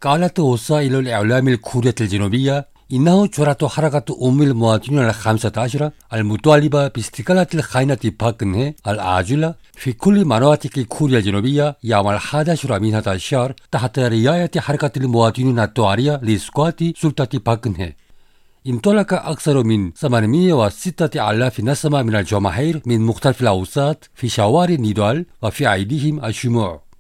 قالت وسائل الإعلام الكورية الجنوبية إنه جرت حركة المواطنين ال15 المطالبة باستقالة الخائنة باك كون هي العاجلة في كل مناطق كوريا الجنوبية يوم 11 من هذا الشهر تحت رعاية حركة المواطنين الدولية لإسقاط سلطة باك كون هي. انطلق أكثر من 806,000 نسمة من الجماهير من مختلف الأوساط في شوارع نيدال وفي أيديهم الشموع.